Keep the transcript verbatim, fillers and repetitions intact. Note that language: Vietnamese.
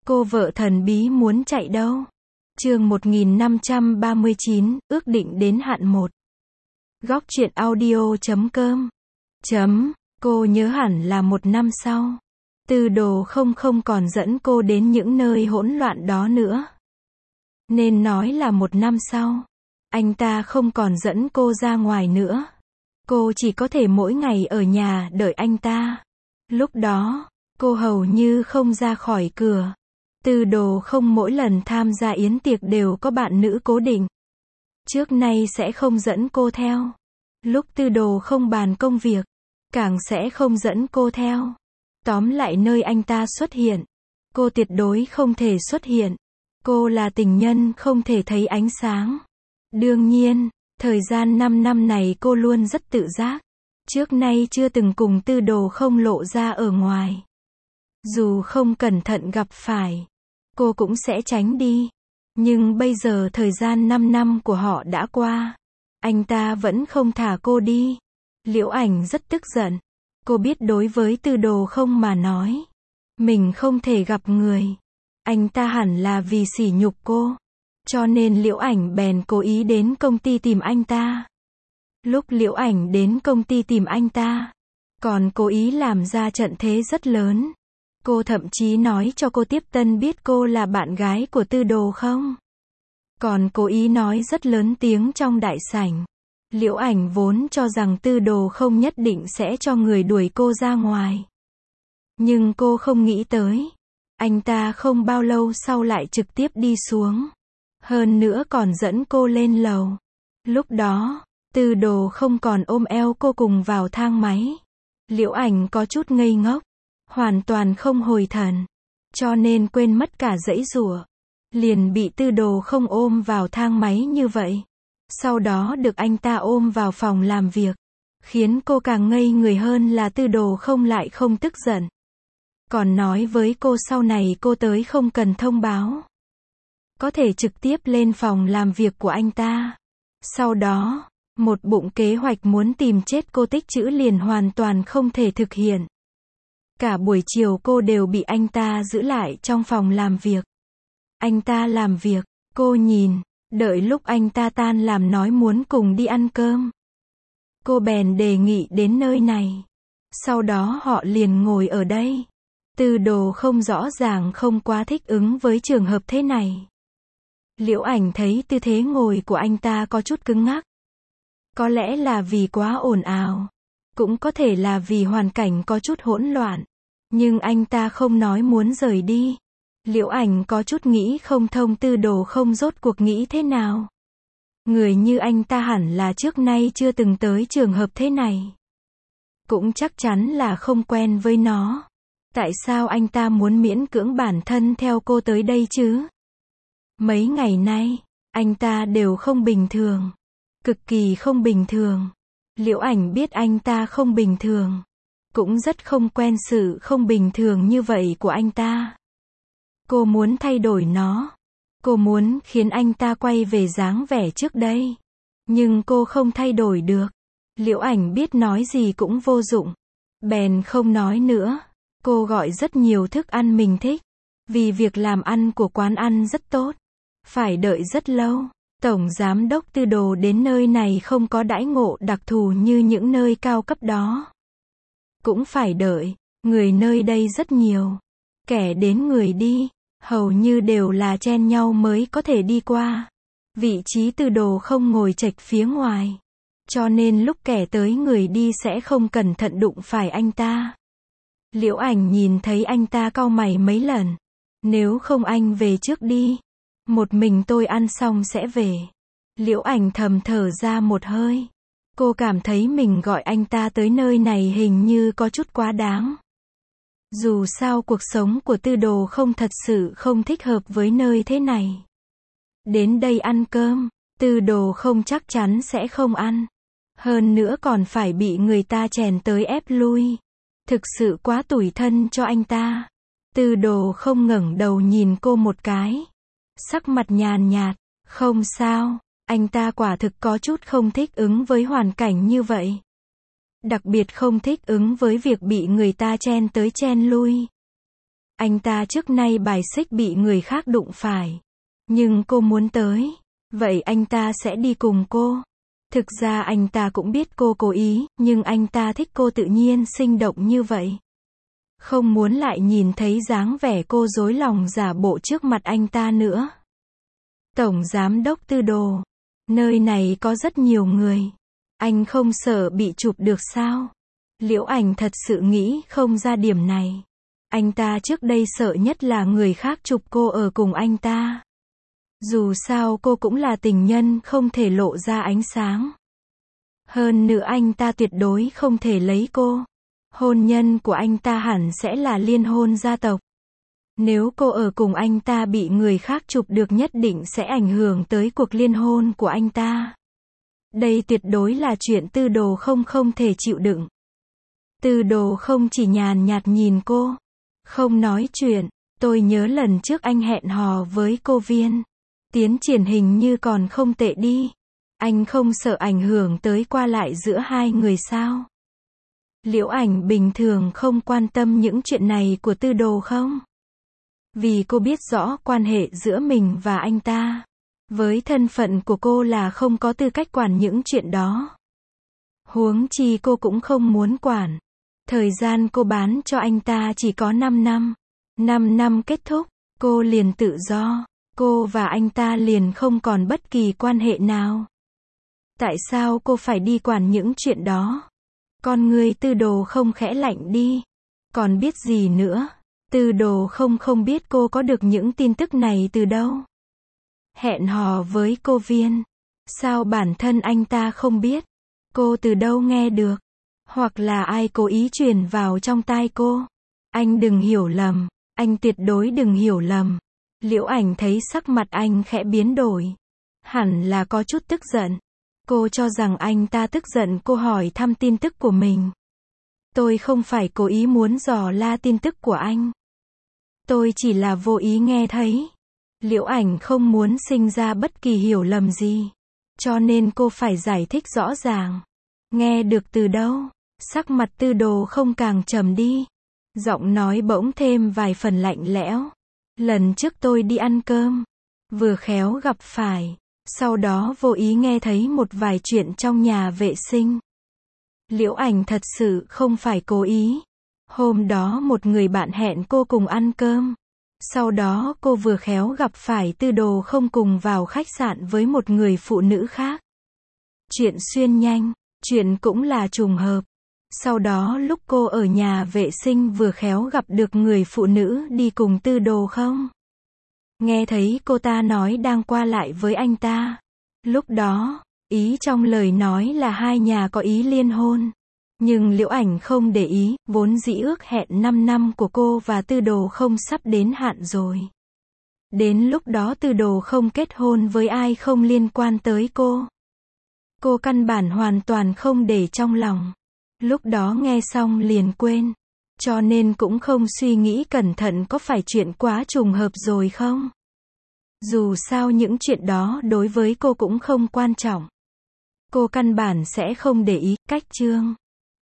Cô vợ thần bí muốn chạy đâu? Chương một nghìn năm trăm ba mươi chín, ước định đến hạn một. Góc truyện audio chấm com. Chấm, cô nhớ hẳn là một năm sau. Tư Đồ không không còn dẫn cô đến những nơi hỗn loạn đó nữa. Nên nói là một năm sau. Anh ta không còn dẫn cô ra ngoài nữa. Cô chỉ có thể mỗi ngày ở nhà đợi anh ta. Lúc đó, cô hầu như không ra khỏi cửa. Tư Đồ không mỗi lần tham gia yến tiệc đều có bạn nữ cố định. Trước nay sẽ không dẫn cô theo. Lúc Tư Đồ không bàn công việc, càng sẽ không dẫn cô theo. Tóm lại nơi anh ta xuất hiện, cô tuyệt đối không thể xuất hiện. Cô là tình nhân không thể thấy ánh sáng. Đương nhiên, thời gian năm năm này cô luôn rất tự giác. Trước nay chưa từng cùng Tư Đồ không lộ ra ở ngoài. Dù không cẩn thận gặp phải, cô cũng sẽ tránh đi. Nhưng bây giờ thời gian năm năm của họ đã qua. Anh ta vẫn không thả cô đi. Liễu Ảnh rất tức giận. Cô biết đối với Tư Đồ không mà nói, mình không thể gặp người. Anh ta hẳn là vì sỉ nhục cô. Cho nên Liễu Ảnh bèn cố ý đến công ty tìm anh ta. Lúc Liễu Ảnh đến công ty tìm anh ta, còn cố ý làm ra trận thế rất lớn. Cô thậm chí nói cho cô tiếp tân biết cô là bạn gái của Tư Đồ không. Còn cố ý nói rất lớn tiếng trong đại sảnh. Liễu Ảnh vốn cho rằng Tư Đồ không nhất định sẽ cho người đuổi cô ra ngoài. Nhưng cô không nghĩ tới. Anh ta không bao lâu sau lại trực tiếp đi xuống. Hơn nữa còn dẫn cô lên lầu. Lúc đó, Tư Đồ không còn ôm eo cô cùng vào thang máy. Liễu Ảnh có chút ngây ngốc. Hoàn toàn không hồi thần. Cho nên quên mất cả giãy giụa. Liền bị Tư Đồ không ôm vào thang máy như vậy. Sau đó được anh ta ôm vào phòng làm việc. Khiến cô càng ngây người hơn là Tư Đồ không lại không tức giận. Còn nói với cô sau này cô tới không cần thông báo. Có thể trực tiếp lên phòng làm việc của anh ta. Sau đó, một bụng kế hoạch muốn tìm chết cô tích trữ liền hoàn toàn không thể thực hiện. Cả buổi chiều cô đều bị anh ta giữ lại trong phòng làm việc. Anh ta làm việc, cô nhìn, đợi lúc anh ta tan làm nói muốn cùng đi ăn cơm. Cô bèn đề nghị đến nơi này. Sau đó họ liền ngồi ở đây. Tư Đồ không rõ ràng không quá thích ứng với trường hợp thế này. Liễu Ảnh thấy tư thế ngồi của anh ta có chút cứng ngắc. Có lẽ là vì quá ồn ào. Cũng có thể là vì hoàn cảnh có chút hỗn loạn. Nhưng anh ta không nói muốn rời đi. Liễu Ảnh có chút nghĩ không thông Tư Đồ không rốt cuộc nghĩ thế nào. Người như anh ta hẳn là trước nay chưa từng tới trường hợp thế này. Cũng chắc chắn là không quen với nó. Tại sao anh ta muốn miễn cưỡng bản thân theo cô tới đây chứ? Mấy ngày nay, anh ta đều không bình thường. Cực kỳ không bình thường. Liễu Ảnh biết anh ta không bình thường. Cũng rất không quen sự không bình thường như vậy của anh ta. Cô muốn thay đổi nó. Cô muốn khiến anh ta quay về dáng vẻ trước đây. Nhưng cô không thay đổi được. Liễu Ảnh biết nói gì cũng vô dụng. Bèn không nói nữa. Cô gọi rất nhiều thức ăn mình thích. Vì việc làm ăn của quán ăn rất tốt. Phải đợi rất lâu. Tổng giám đốc Tư Đồ đến nơi này không có đãi ngộ đặc thù như những nơi cao cấp đó. Cũng phải đợi. Người nơi đây rất nhiều. Kẻ đến người đi. Hầu như đều là chen nhau mới có thể đi qua. Vị trí Tư Đồ không ngồi chệch phía ngoài. Cho nên lúc kẻ tới người đi sẽ không cẩn thận đụng phải anh ta. Liễu Ảnh nhìn thấy anh ta cau mày mấy lần. Nếu không anh về trước đi. Một mình tôi ăn xong sẽ về. Liễu Ảnh thầm thở ra một hơi. Cô cảm thấy mình gọi anh ta tới nơi này hình như có chút quá đáng. Dù sao cuộc sống của Tư Đồ không thật sự không thích hợp với nơi thế này. Đến đây ăn cơm, Tư Đồ không chắc chắn sẽ không ăn. Hơn nữa còn phải bị người ta chèn tới ép lui. Thực sự quá tủi thân cho anh ta. Tư Đồ không ngẩng đầu nhìn cô một cái. Sắc mặt nhàn nhạt, không sao, anh ta quả thực có chút không thích ứng với hoàn cảnh như vậy. Đặc biệt không thích ứng với việc bị người ta chen tới chen lui. Anh ta trước nay bài xích bị người khác đụng phải. Nhưng cô muốn tới. Vậy anh ta sẽ đi cùng cô. Thực ra anh ta cũng biết cô cố ý, nhưng anh ta thích cô tự nhiên sinh động như vậy. Không muốn lại nhìn thấy dáng vẻ cô dối lòng giả bộ trước mặt anh ta nữa. Tổng giám đốc Tư Đồ. Nơi này có rất nhiều người. Anh không sợ bị chụp được sao? Liễu Ảnh thật sự nghĩ không ra điểm này. Anh ta trước đây sợ nhất là người khác chụp cô ở cùng anh ta. Dù sao cô cũng là tình nhân không thể lộ ra ánh sáng. Hơn nữa anh ta tuyệt đối không thể lấy cô. Hôn nhân của anh ta hẳn sẽ là liên hôn gia tộc. Nếu cô ở cùng anh ta bị người khác chụp được nhất định sẽ ảnh hưởng tới cuộc liên hôn của anh ta. Đây tuyệt đối là chuyện Tư Đồ không không thể chịu đựng. Tư Đồ không chỉ nhàn nhạt nhìn cô, không nói chuyện. Tôi nhớ lần trước anh hẹn hò với cô Viên. Tiến triển hình như còn không tệ đi. Anh không sợ ảnh hưởng tới qua lại giữa hai người sao? Liễu Ảnh bình thường không quan tâm những chuyện này của Tư Đồ không? Vì cô biết rõ quan hệ giữa mình và anh ta. Với thân phận của cô là không có tư cách quản những chuyện đó. Huống chi cô cũng không muốn quản. Thời gian cô bán cho anh ta chỉ có năm năm. năm năm kết thúc, cô liền tự do. Cô và anh ta liền không còn bất kỳ quan hệ nào. Tại sao cô phải đi quản những chuyện đó? Con người Tư Đồ không khẽ lạnh đi. Còn biết gì nữa? Tư Đồ không không biết cô có được những tin tức này từ đâu. Hẹn hò với cô Viên. Sao bản thân anh ta không biết? Cô từ đâu nghe được? Hoặc là ai cố ý truyền vào trong tai cô? Anh đừng hiểu lầm. Anh tuyệt đối đừng hiểu lầm. Liễu Ảnh thấy sắc mặt anh khẽ biến đổi. Hẳn là có chút tức giận. Cô cho rằng anh ta tức giận cô hỏi thăm tin tức của mình. Tôi không phải cố ý muốn dò la tin tức của anh. Tôi chỉ là vô ý nghe thấy. Liễu Ảnh không muốn sinh ra bất kỳ hiểu lầm gì. Cho nên cô phải giải thích rõ ràng. Nghe được từ đâu? Sắc mặt Tư Đồ không càng trầm đi. Giọng nói bỗng thêm vài phần lạnh lẽo. Lần trước tôi đi ăn cơm. Vừa khéo gặp phải. Sau đó vô ý nghe thấy một vài chuyện trong nhà vệ sinh. Liễu Ảnh thật sự không phải cố ý. Hôm đó một người bạn hẹn cô cùng ăn cơm. Sau đó cô vừa khéo gặp phải Tư Đồ không cùng vào khách sạn với một người phụ nữ khác. Chuyện xuyên nhanh, chuyện cũng là trùng hợp. Sau đó lúc cô ở nhà vệ sinh vừa khéo gặp được người phụ nữ đi cùng Tư Đồ không? Nghe thấy cô ta nói đang qua lại với anh ta. Lúc đó, ý trong lời nói là hai nhà có ý liên hôn. Nhưng Liễu Ảnh không để ý, vốn dĩ ước hẹn năm năm của cô và Tư Đồ không sắp đến hạn rồi. Đến lúc đó Tư Đồ không kết hôn với ai không liên quan tới cô. Cô căn bản hoàn toàn không để trong lòng. Lúc đó nghe xong liền quên. Cho nên cũng không suy nghĩ cẩn thận có phải chuyện quá trùng hợp rồi không? Dù sao những chuyện đó đối với cô cũng không quan trọng. Cô căn bản sẽ không để ý. Cách chương